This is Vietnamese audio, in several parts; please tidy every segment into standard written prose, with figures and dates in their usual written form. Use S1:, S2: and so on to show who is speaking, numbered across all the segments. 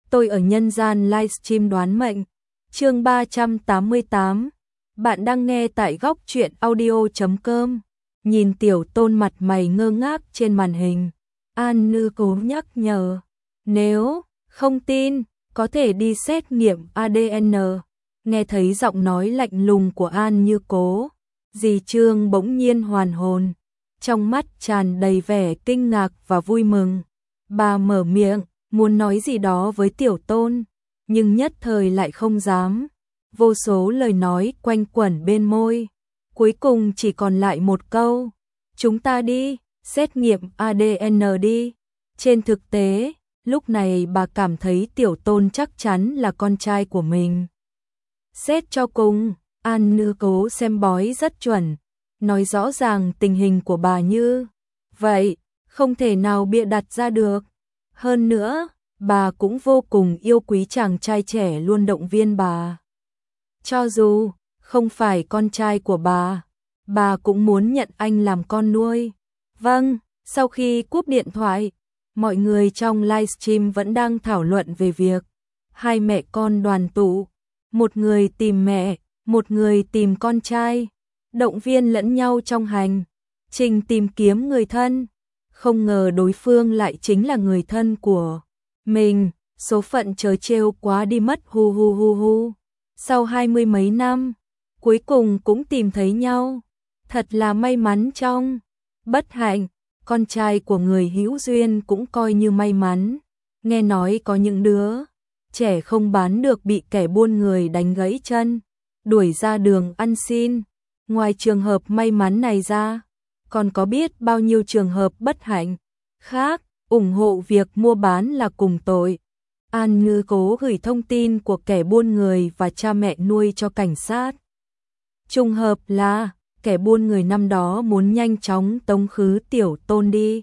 S1: tôi ở nhân gian livestream đoán mệnh. Chương 388. Bạn đang nghe tại góc truyện audio.com. Nhìn Tiểu Tôn mặt mày ngơ ngác trên màn hình, An Như Cố nhắc nhở, nếu không tin, có thể đi xét nghiệm ADN. Nghe thấy giọng nói lạnh lùng của An Như Cố, dì Trương bỗng nhiên hoàn hồn, trong mắt tràn đầy vẻ kinh ngạc và vui mừng. Bà mở miệng, muốn nói gì đó với Tiểu Tôn, nhưng nhất thời lại không dám. Vô số lời nói quanh quẩn bên môi, cuối cùng chỉ còn lại một câu, chúng ta đi, xét nghiệm ADN đi. Trên thực tế, lúc này bà cảm thấy Tiểu Tôn chắc chắn là con trai của mình. Xét cho cùng, An Như Cố xem bói rất chuẩn, nói rõ ràng tình hình của bà như vậy, không thể nào bịa đặt ra được. Hơn nữa, bà cũng vô cùng yêu quý chàng trai trẻ luôn động viên bà. Cho dù không phải con trai của bà cũng muốn nhận anh làm con nuôi. Vâng, sau khi cúp điện thoại, mọi người trong livestream vẫn đang thảo luận về việc hai mẹ con đoàn tụ, một người tìm mẹ, một người tìm con trai, động viên lẫn nhau trong hành trình tìm kiếm người thân. Không ngờ đối phương lại chính là người thân của mình, số phận trớ trêu quá đi mất, hu hu hu hu. Sau 20 mấy năm, cuối cùng cũng tìm thấy nhau, thật là may mắn trong bất hạnh. Con trai của người hữu duyên cũng coi như may mắn, nghe nói có những đứa trẻ không bán được bị kẻ buôn người đánh gãy chân, đuổi ra đường ăn xin. Ngoài trường hợp may mắn này ra, còn có biết bao nhiêu trường hợp bất hạnh khác. Ủng hộ việc mua bán là cùng tội. An Như Cố gửi thông tin của kẻ buôn người và cha mẹ nuôi cho cảnh sát. Trùng hợp là kẻ buôn người năm đó muốn nhanh chóng tống khứ Tiểu Tôn đi,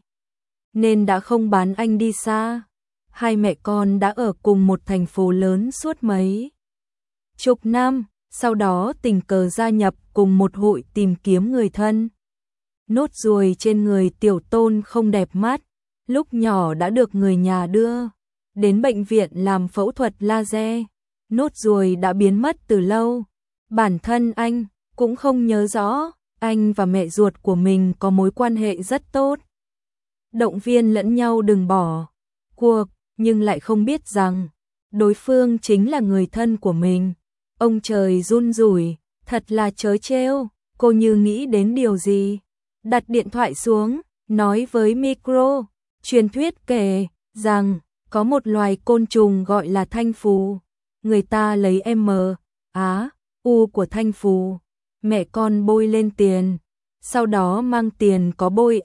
S1: nên đã không bán anh đi xa. Hai mẹ con đã ở cùng một thành phố lớn suốt mấy chục năm, sau đó tình cờ gia nhập cùng một hội tìm kiếm người thân. Nốt ruồi trên người Tiểu Tôn không đẹp mắt, lúc nhỏ đã được người nhà đưa đến bệnh viện làm phẫu thuật laser. Nốt ruồi đã biến mất từ lâu. Bản thân anh cũng không nhớ rõ, anh và mẹ ruột của mình có mối quan hệ rất tốt, động viên lẫn nhau đừng bỏ cuộc, nhưng lại không biết rằng đối phương chính là người thân của mình. Ông trời run rủi, thật là trớ trêu. Cô Như nghĩ đến điều gì, đặt điện thoại xuống, nói với micro. Truyền thuyết kể rằng có một loài côn trùng gọi là thanh phù, người ta lấy u của thanh phù, mẹ con bôi lên tiền, sau đó mang tiền có bôi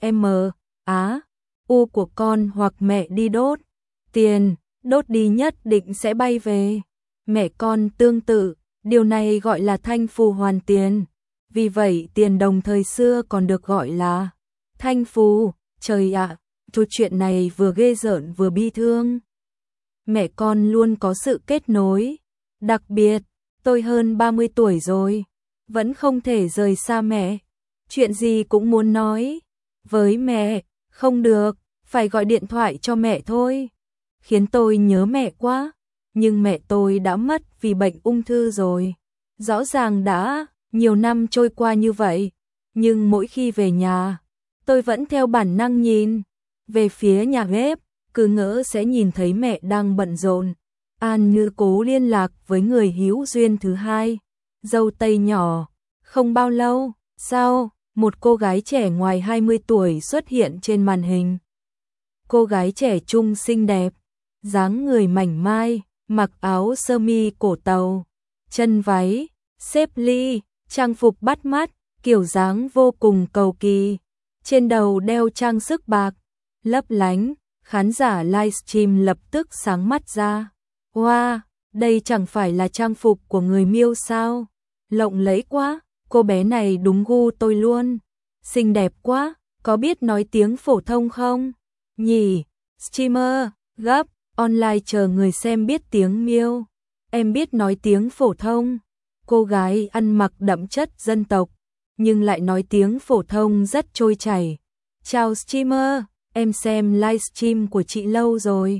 S1: u của con hoặc mẹ đi đốt. Tiền đốt đi nhất định sẽ bay về mẹ con. Tương tự, điều này gọi là thanh phù hoàn tiền. Vì vậy tiền đồng thời xưa còn được gọi là thanh phù. Trời ạ, chuyện này vừa ghê rợn vừa bi thương. Mẹ con luôn có sự kết nối. Đặc biệt, tôi hơn 30 tuổi rồi, vẫn không thể rời xa mẹ. Chuyện gì cũng muốn nói với mẹ, không được, phải gọi điện thoại cho mẹ thôi. Khiến tôi nhớ mẹ quá, nhưng mẹ tôi đã mất vì bệnh ung thư rồi. Rõ ràng đã nhiều năm trôi qua như vậy, nhưng mỗi khi về nhà, tôi vẫn theo bản năng nhìn về phía nhà bếp, cứ ngỡ sẽ nhìn thấy mẹ đang bận rộn. An Như Cố liên lạc với người hữu duyên thứ hai, dâu tây nhỏ. Không bao lâu sau, một cô gái trẻ ngoài 20 tuổi xuất hiện trên màn hình. Cô gái trẻ trung xinh đẹp, dáng người mảnh mai, mặc áo sơ mi cổ tàu, chân váy xếp ly, trang phục bắt mắt, kiểu dáng vô cùng cầu kỳ. Trên đầu đeo trang sức bạc lấp lánh. Khán giả livestream lập tức sáng mắt ra. Wow, đây chẳng phải là trang phục của người Miêu sao? Lộng lẫy quá, cô bé này đúng gu tôi luôn. Xinh đẹp quá, có biết nói tiếng phổ thông không? Nhỉ, streamer, gấp, online chờ người xem biết tiếng Miêu. Em biết nói tiếng phổ thông. Cô gái ăn mặc đậm chất dân tộc, nhưng lại nói tiếng phổ thông rất trôi chảy. Chào streamer. Em xem livestream của chị lâu rồi.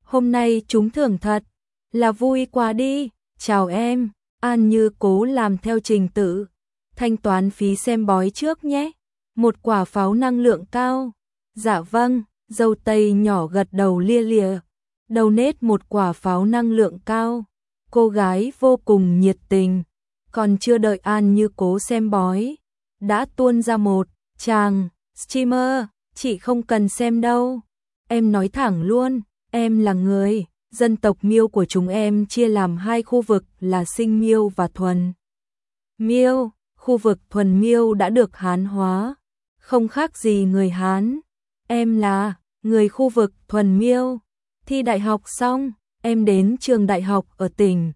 S1: Hôm nay trúng thưởng thật, là vui quá đi, chào em. An Như cố làm theo trình tự. Thanh toán phí xem bói trước nhé. Một quả pháo năng lượng cao. Dạ vâng, dâu tây nhỏ gật đầu lia lịa. Đầu nết một quả pháo năng lượng cao. Cô gái vô cùng nhiệt tình. Còn chưa đợi An Như cố xem bói, đã tuôn ra một chàng streamer. Chị không cần xem đâu. Em nói thẳng luôn, em là người. Dân tộc Miêu của chúng em chia làm hai khu vực là Sinh Miêu và Thuần Miêu. Khu vực Thuần Miêu đã được Hán hóa, không khác gì người Hán. Em là người khu vực Thuần Miêu. Thi đại học xong, em đến trường đại học ở tỉnh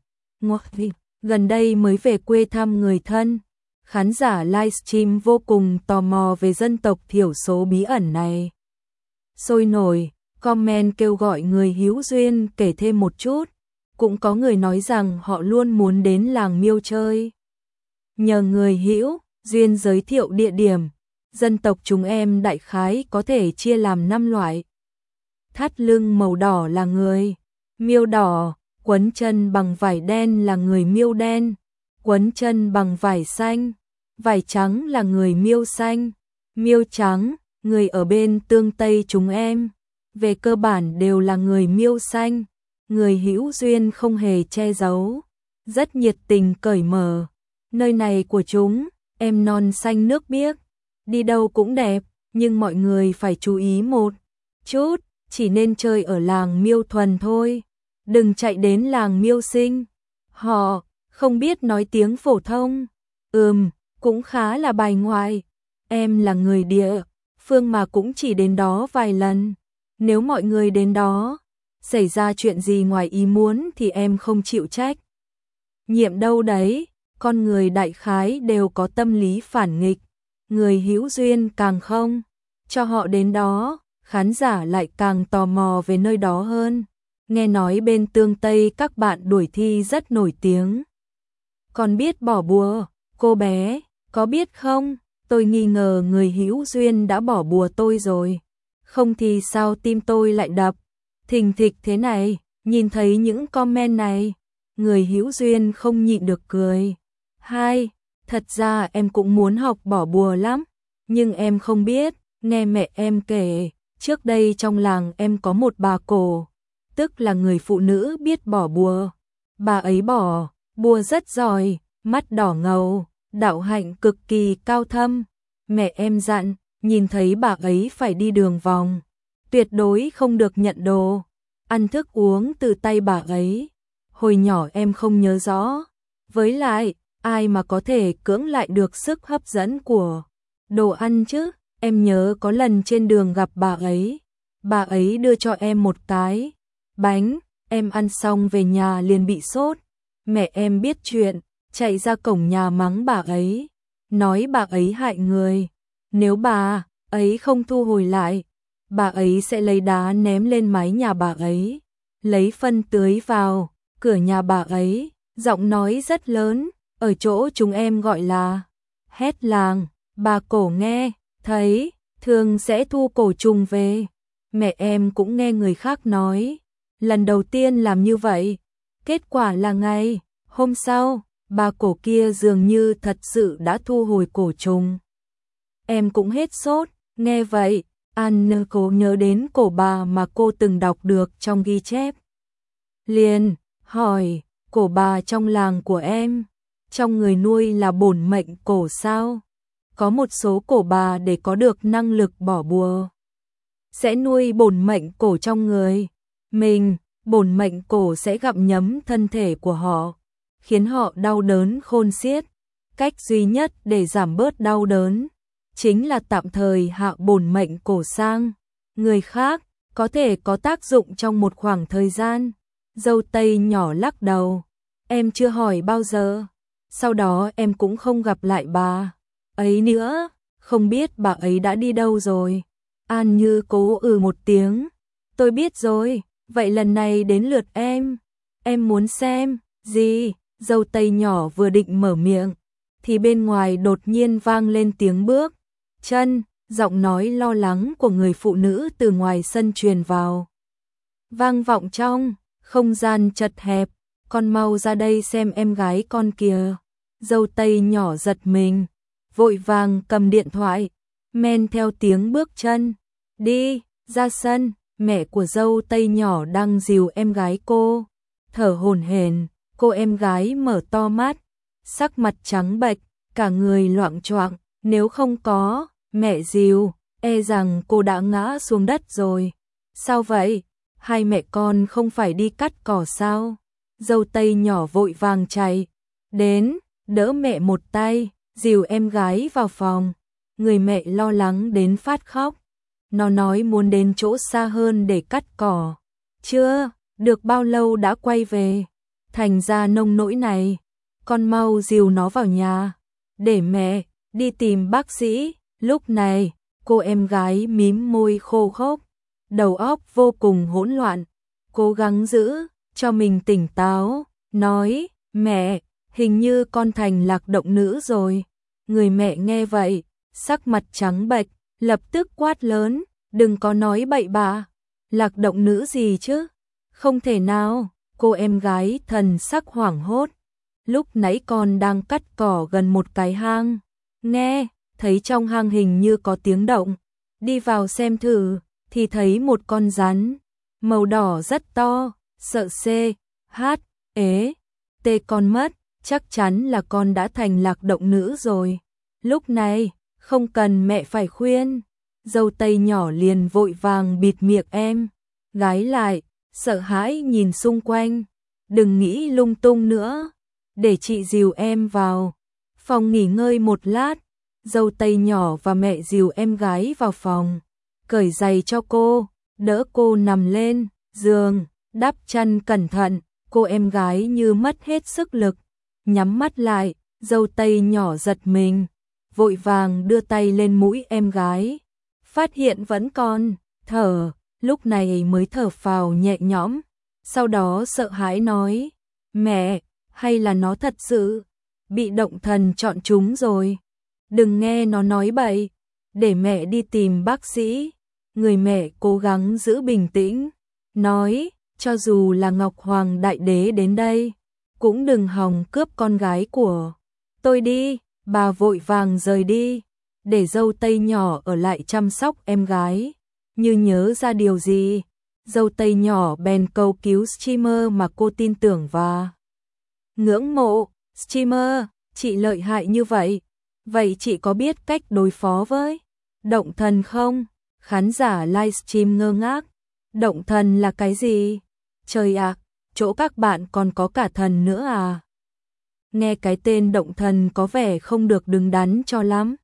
S1: gần đây mới về quê thăm người thân. Khán giả livestream vô cùng tò mò về dân tộc thiểu số bí ẩn này. Sôi nổi, comment kêu gọi người hữu duyên kể thêm một chút. Cũng có người nói rằng họ luôn muốn đến làng Miêu chơi. Nhờ người hữu duyên giới thiệu địa điểm, dân tộc chúng em đại khái có thể chia làm 5 loại. Thắt lưng màu đỏ là người Miêu đỏ, quấn chân bằng vải đen là người Miêu đen, quấn chân bằng vải xanh, vải trắng là người Miêu xanh, Miêu trắng, người ở bên tương Tây chúng em. Về cơ bản đều là người Miêu xanh, người hữu duyên không hề che giấu, rất nhiệt tình cởi mở. Nơi này của chúng, em non xanh nước biếc, đi đâu cũng đẹp, nhưng mọi người phải chú ý một chút, chỉ nên chơi ở làng Miêu thuần thôi, đừng chạy đến làng Miêu sinh. Họ không biết nói tiếng phổ thông. Cũng khá là bài ngoại. Em là người địa phương mà cũng chỉ đến đó vài lần. Nếu mọi người đến đó xảy ra chuyện gì ngoài ý muốn thì em không chịu trách nhiệm đâu đấy. Con người đại khái đều có tâm lý phản nghịch, người hữu duyên càng không cho họ đến đó, khán giả lại càng tò mò về nơi đó hơn. Nghe nói bên tương Tây các bạn đuổi thi rất nổi tiếng. Còn biết bỏ bùa, cô bé, có biết không? Tôi nghi ngờ người hữu duyên đã bỏ bùa tôi rồi. Không thì sao tim tôi lại đập thình thịch thế này? Nhìn thấy những comment này, người hữu duyên không nhịn được cười. Thật ra em cũng muốn học bỏ bùa lắm, nhưng em không biết. Nghe mẹ em kể, trước đây trong làng em có một bà cổ, tức là người phụ nữ biết bỏ bùa. Bà ấy bỏ bùa rất giỏi, mắt đỏ ngầu, đạo hạnh cực kỳ cao thâm. Mẹ em dặn, nhìn thấy bà ấy phải đi đường vòng, tuyệt đối không được nhận đồ, ăn thức uống từ tay bà ấy. Hồi nhỏ em không nhớ rõ, với lại ai mà có thể cưỡng lại được sức hấp dẫn của đồ ăn chứ. Em nhớ có lần trên đường gặp bà ấy đưa cho em một cái bánh, em ăn xong về nhà liền bị sốt. Mẹ em biết chuyện, chạy ra cổng nhà mắng bà ấy, nói bà ấy hại người. Nếu bà ấy không thu hồi lại, bà ấy sẽ lấy đá ném lên mái nhà bà ấy, lấy phân tưới vào cửa nhà bà ấy. Giọng nói rất lớn, ở chỗ chúng em gọi là hét làng. Bà cổ nghe thấy thường sẽ thu cổ trùng về. Mẹ em cũng nghe người khác nói, lần đầu tiên làm như vậy, kết quả là ngày hôm sau, bà cổ kia dường như thật sự đã thu hồi cổ trùng. Em cũng hết sốt, nghe vậy, An cố nhớ đến cổ bà mà cô từng đọc được trong ghi chép. Liền hỏi, cổ bà trong làng của em, trong người nuôi là bổn mệnh cổ sao? Có một số cổ bà để có được năng lực bỏ bùa, sẽ nuôi bổn mệnh cổ trong người mình. Bổn mệnh cổ sẽ gặm nhấm thân thể của họ, khiến họ đau đớn khôn xiết. Cách duy nhất để giảm bớt đau đớn chính là tạm thời hạ bổn mệnh cổ sang người khác, có thể có tác dụng trong một khoảng thời gian. Dâu tây nhỏ lắc đầu, em chưa hỏi bao giờ. Sau đó em cũng không gặp lại bà ấy nữa, không biết bà ấy đã đi đâu rồi. An Như cố một tiếng, tôi biết rồi. Vậy lần này đến lượt em muốn xem gì? Dâu tây nhỏ vừa định mở miệng, thì bên ngoài đột nhiên vang lên tiếng bước chân, giọng nói lo lắng của người phụ nữ từ ngoài sân truyền vào. vang vọng trong không gian chật hẹp. Con mau ra đây xem em gái con kìa. Dâu tây nhỏ giật mình, vội vàng cầm điện thoại, men theo tiếng bước chân, đi ra sân. Mẹ của dâu tây nhỏ đang dìu em gái cô, thở hổn hển. Cô em gái mở to mắt, sắc mặt trắng bệch, cả người loạng choạng. Nếu không có mẹ dìu, e rằng cô đã ngã xuống đất rồi. Sao vậy? Hai mẹ con không phải đi cắt cỏ sao? Dâu tây nhỏ vội vàng chạy đến, đỡ mẹ một tay, dìu em gái vào phòng. Người mẹ lo lắng đến phát khóc. Nó nói muốn đến chỗ xa hơn để cắt cỏ. Chưa được bao lâu đã quay về. Thành ra nông nỗi này. Con mau dìu nó vào nhà, để mẹ đi tìm bác sĩ. Lúc này, cô em gái mím môi khô khốc, đầu óc vô cùng hỗn loạn, cố gắng giữ cho mình tỉnh táo, nói, mẹ, hình như con thành lạc động nữ rồi. Người mẹ nghe vậy, sắc mặt trắng bệch, lập tức quát lớn, đừng có nói bậy bạ, lạc động nữ gì chứ? Không thể nào. Cô em gái thần sắc hoảng hốt. Lúc nãy con đang cắt cỏ gần một cái hang, nghe thấy trong hang hình như có tiếng động, đi vào xem thử thì thấy một con rắn màu đỏ rất to, sợ C.H.E.T con mất, chắc chắn là con đã thành lạc động nữ rồi. Lúc này, không cần mẹ phải khuyên, dâu tây nhỏ liền vội vàng bịt miệng em gái lại, sợ hãi nhìn xung quanh. Đừng nghĩ lung tung nữa, để chị dìu em vào phòng nghỉ ngơi một lát. Dâu tây nhỏ và mẹ dìu em gái vào phòng, cởi giày cho cô, đỡ cô nằm lên giường, đắp chăn cẩn thận. Cô em gái như mất hết sức lực, nhắm mắt lại. Dâu tây nhỏ giật mình, vội vàng đưa tay lên mũi em gái, phát hiện vẫn còn thở, lúc này mới thở phào nhẹ nhõm. Sau đó sợ hãi nói, mẹ, hay là nó thật sự bị động thần chọn chúng rồi. Đừng nghe nó nói bậy, để mẹ đi tìm bác sĩ. Người mẹ cố gắng giữ bình tĩnh, nói, cho dù là Ngọc Hoàng Đại Đế đến đây, cũng đừng hòng cướp con gái của tôi đi. Bà vội vàng rời đi, để dâu tây nhỏ ở lại chăm sóc em gái. Như nhớ ra điều gì, dâu tây nhỏ bèn cầu cứu streamer mà cô tin tưởng và ngưỡng mộ. Streamer, chị lợi hại như vậy, vậy chị có biết cách đối phó với động thần không? Khán giả livestream ngơ ngác, động thần là cái gì? Trời ạ, chỗ các bạn còn có cả thần nữa à? Nghe cái tên động thần có vẻ không được đứng đắn cho lắm.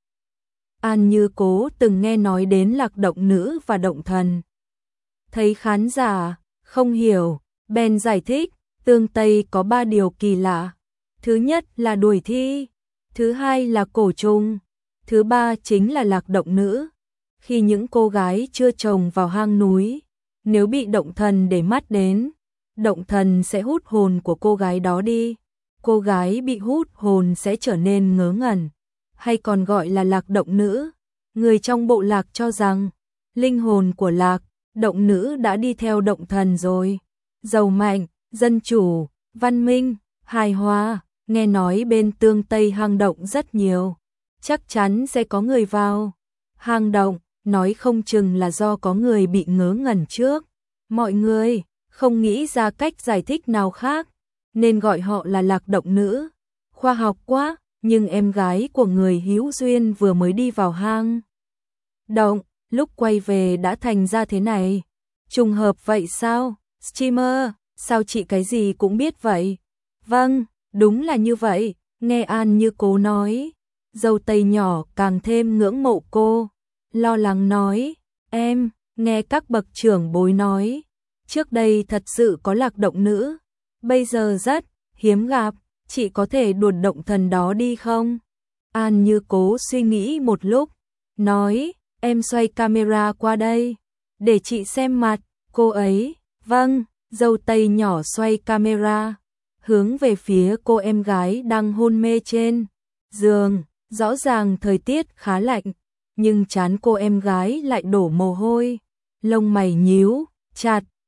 S1: An Như Cố từng nghe nói đến lạc động nữ và động thần. Thấy khán giả không hiểu, bèn giải thích, tương Tây có 3 điều kỳ lạ. Thứ nhất là đuổi thi, thứ hai là cổ trùng, thứ ba chính là lạc động nữ. Khi những cô gái chưa chồng vào hang núi, nếu bị động thần để mắt đến, động thần sẽ hút hồn của cô gái đó đi. Cô gái bị hút hồn sẽ trở nên ngớ ngẩn, hay còn gọi là lạc động nữ. Người trong bộ lạc cho rằng linh hồn của lạc động nữ đã đi theo động thần rồi. Giàu mạnh, dân chủ, văn minh, hài hòa. Nghe nói bên tương Tây hang động rất nhiều, chắc chắn sẽ có người vào hang động, nói không chừng là do có người bị ngớ ngẩn trước. Mọi người không nghĩ ra cách giải thích nào khác, nên gọi họ là lạc động nữ. Khoa học quá, nhưng em gái của người hữu duyên vừa mới đi vào hang động, lúc quay về đã thành ra thế này. Trùng hợp vậy sao? Streamer, sao chị cái gì cũng biết vậy? Vâng, đúng là như vậy. Nghe An Như Cố nói, dâu tây nhỏ càng thêm ngưỡng mộ cô, lo lắng nói, em nghe các bậc trưởng bối nói, trước đây thật sự có lạc động nữ, bây giờ rất hiếm gặp, chị có thể đuổi động thần đó đi không? An Như Cố suy nghĩ một lúc, nói, em xoay camera qua đây, để chị xem mặt cô ấy. Vâng, dâu tây nhỏ xoay camera, hướng về phía cô em gái đang hôn mê trên giường. Rõ ràng thời tiết khá lạnh, nhưng trán cô em gái lại đổ mồ hôi, lông mày nhíu chặt,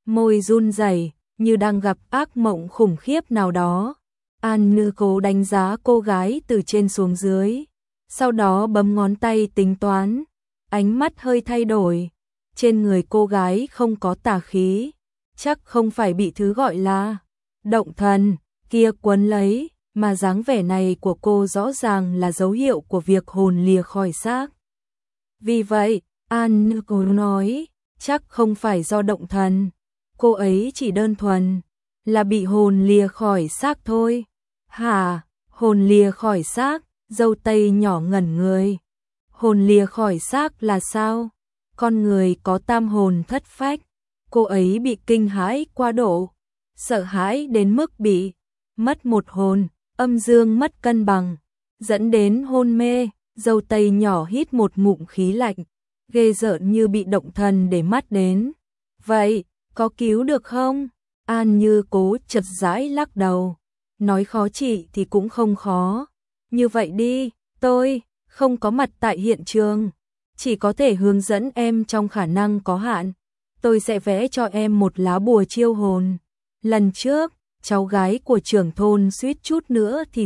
S1: môi run rẩy như đang gặp ác mộng khủng khiếp nào đó. An Như cố đánh giá cô gái từ trên xuống dưới, sau đó bấm ngón tay tính toán, ánh mắt hơi thay đổi. Trên người cô gái không có tà khí, chắc không phải bị thứ gọi là động thần kia quấn lấy, mà dáng vẻ này của cô rõ ràng là dấu hiệu của việc hồn lìa khỏi xác. Vì vậy, An Như cố nói, chắc không phải do động thần, cô ấy chỉ đơn thuần là bị hồn lìa khỏi xác thôi. Hả, hồn lìa khỏi xác? Dâu tây nhỏ ngẩn người. Hồn lìa khỏi xác là sao? Con người có tam hồn thất phách. Cô ấy bị kinh hãi quá độ, sợ hãi đến mức bị mất một hồn, âm dương mất cân bằng, dẫn đến hôn mê. Dâu tây nhỏ hít một ngụm khí lạnh, ghê rợn như bị động thần để mắt đến. Vậy, có cứu được không? An Như cố chật rãi lắc đầu, nói khó trị thì cũng không khó. Như vậy đi, tôi không có mặt tại hiện trường, chỉ có thể hướng dẫn em trong khả năng có hạn. Tôi sẽ vẽ cho em một lá bùa chiêu hồn. Lần trước, cháu gái của trưởng thôn suýt chút nữa thì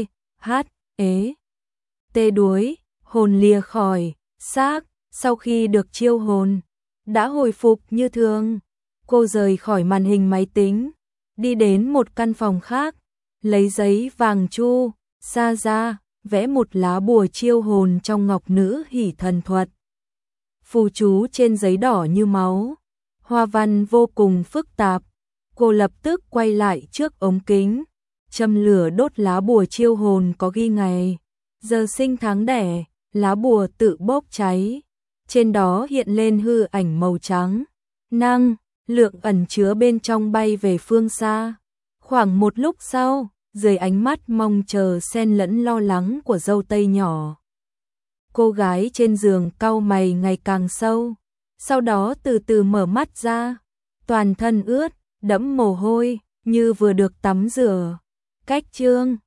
S1: tê đuối, hồn lìa khỏi xác, sau khi được chiêu hồn, đã hồi phục như thường. Cô rời khỏi màn hình máy tính, đi đến một căn phòng khác, lấy giấy vàng chu, sa ra, vẽ một lá bùa chiêu hồn trong ngọc nữ hỷ thần thuật. Phù chú trên giấy đỏ như máu, hoa văn vô cùng phức tạp. Cô lập tức quay lại trước ống kính, châm lửa đốt lá bùa chiêu hồn có ghi ngày, giờ sinh tháng đẻ, lá bùa tự bốc cháy. Trên đó hiện lên hư ảnh màu trắng, năng lượng ẩn chứa bên trong bay về phương xa. Khoảng một lúc sau, dưới ánh mắt mong chờ xen lẫn lo lắng của dâu tây nhỏ, cô gái trên giường cau mày ngày càng sâu, sau đó từ từ mở mắt ra, toàn thân ướt, đẫm mồ hôi, như vừa được tắm rửa. Cách chương